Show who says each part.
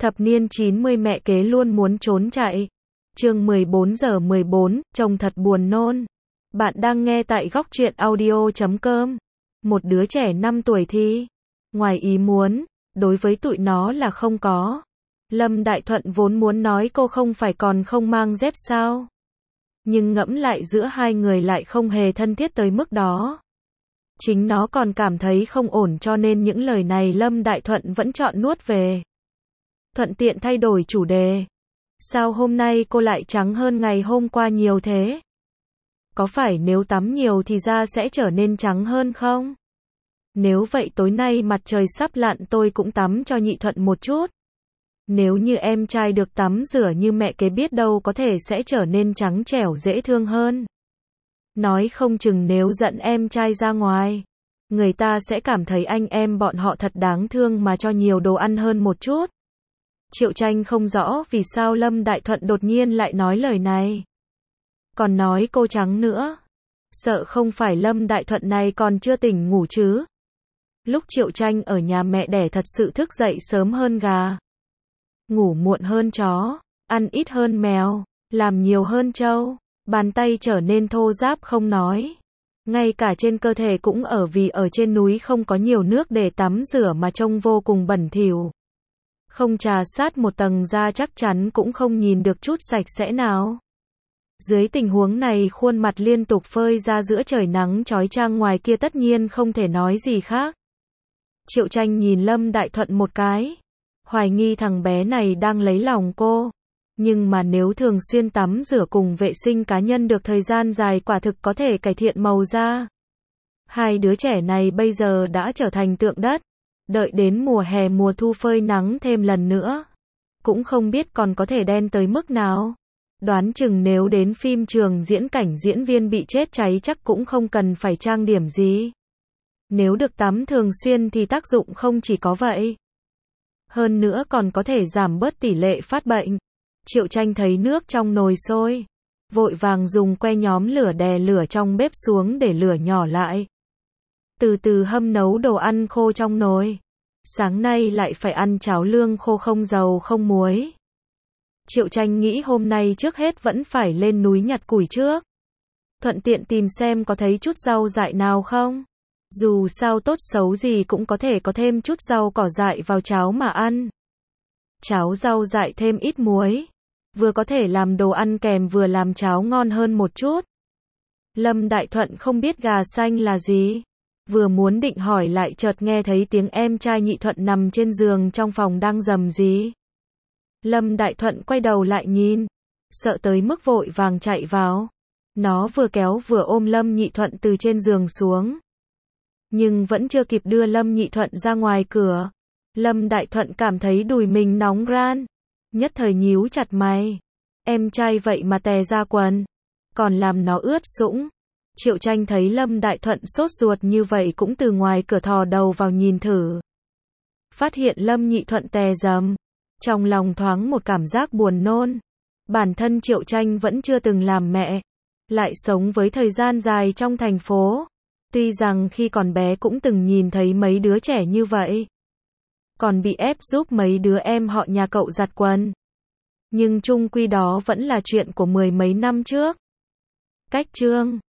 Speaker 1: Thập niên 90 mẹ kế luôn muốn trốn chạy. Chương 14 giờ 14, trông thật buồn nôn. Bạn đang nghe tại góc truyện audio.com. Một đứa trẻ 5 tuổi thì, ngoài ý muốn, đối với tụi nó là không có. Lâm Đại Thuận vốn muốn nói cô không phải còn không mang dép sao. Nhưng ngẫm lại giữa hai người lại không hề thân thiết tới mức đó. Chính nó còn cảm thấy không ổn cho nên những lời này Lâm Đại Thuận vẫn chọn nuốt về. Thuận tiện thay đổi chủ đề. Sao hôm nay cô lại trắng hơn ngày hôm qua nhiều thế? Có phải nếu tắm nhiều thì da sẽ trở nên trắng hơn không? Nếu vậy tối nay mặt trời sắp lặn tôi cũng tắm cho Nhị Thuận một chút. Nếu như em trai được tắm rửa như mẹ kế biết đâu có thể sẽ trở nên trắng trẻo dễ thương hơn. Nói không chừng nếu dẫn em trai ra ngoài, người ta sẽ cảm thấy anh em bọn họ thật đáng thương mà cho nhiều đồ ăn hơn một chút. Triệu Tranh không rõ vì sao Lâm Đại Thuận đột nhiên lại nói lời này. Còn nói cô trắng nữa. Sợ không phải Lâm Đại Thuận này còn chưa tỉnh ngủ chứ. Lúc Triệu Tranh ở nhà mẹ đẻ thật sự thức dậy sớm hơn gà. Ngủ muộn hơn chó. Ăn ít hơn mèo. Làm nhiều hơn trâu. Bàn tay trở nên thô ráp không nói. Ngay cả trên cơ thể cũng vì ở trên núi không có nhiều nước để tắm rửa mà trông vô cùng bẩn thỉu. Không trà sát một tầng da chắc chắn cũng không nhìn được chút sạch sẽ nào. Dưới tình huống này khuôn mặt liên tục phơi ra giữa trời nắng chói chang ngoài kia tất nhiên không thể nói gì khác. Triệu Tranh nhìn Lâm Đại Thuận một cái. Hoài nghi thằng bé này đang lấy lòng cô. Nhưng mà nếu thường xuyên tắm rửa cùng vệ sinh cá nhân được thời gian dài quả thực có thể cải thiện màu da. Hai đứa trẻ này bây giờ đã trở thành tượng đất. Đợi đến mùa hè mùa thu phơi nắng thêm lần nữa. Cũng không biết còn có thể đen tới mức nào. Đoán chừng nếu đến phim trường diễn cảnh diễn viên bị chết cháy chắc cũng không cần phải trang điểm gì. Nếu được tắm thường xuyên thì tác dụng không chỉ có vậy. Hơn nữa còn có thể giảm bớt tỷ lệ phát bệnh. Triệu Tranh thấy nước trong nồi sôi. Vội vàng dùng que nhóm lửa đè lửa trong bếp xuống để lửa nhỏ lại. Từ từ hâm nấu đồ ăn khô trong nồi. Sáng nay lại phải ăn cháo lương khô không dầu không muối. Triệu Tranh nghĩ hôm nay trước hết vẫn phải lên núi nhặt củi trước. Thuận tiện tìm xem có thấy chút rau dại nào không. Dù sao tốt xấu gì cũng có thể có thêm chút rau cỏ dại vào cháo mà ăn. Cháo rau dại thêm ít muối. Vừa có thể làm đồ ăn kèm vừa làm cháo ngon hơn một chút. Lâm Đại Thuận không biết gà xanh là gì. Vừa muốn định hỏi lại chợt nghe thấy tiếng em trai Nhị Thuận nằm trên giường trong phòng đang rầm rì. Lâm Đại Thuận quay đầu lại nhìn. Sợ tới mức vội vàng chạy vào. Nó vừa kéo vừa ôm Lâm Nhị Thuận từ trên giường xuống. Nhưng vẫn chưa kịp đưa Lâm Nhị Thuận ra ngoài cửa. Lâm Đại Thuận cảm thấy đùi mình nóng ran. Nhất thời nhíu chặt mày. Em trai vậy mà tè ra quần. Còn làm nó ướt sũng. Triệu Tranh thấy Lâm Đại Thuận sốt ruột như vậy cũng từ ngoài cửa thò đầu vào nhìn thử. Phát hiện Lâm Nhị Thuận tè rầm. Trong lòng thoáng một cảm giác buồn nôn. Bản thân Triệu Tranh vẫn chưa từng làm mẹ. Lại sống với thời gian dài trong thành phố. Tuy rằng khi còn bé cũng từng nhìn thấy mấy đứa trẻ như vậy. Còn bị ép giúp mấy đứa em họ nhà cậu giặt quần. Nhưng chung quy đó vẫn là chuyện của mười mấy năm trước. Cách chương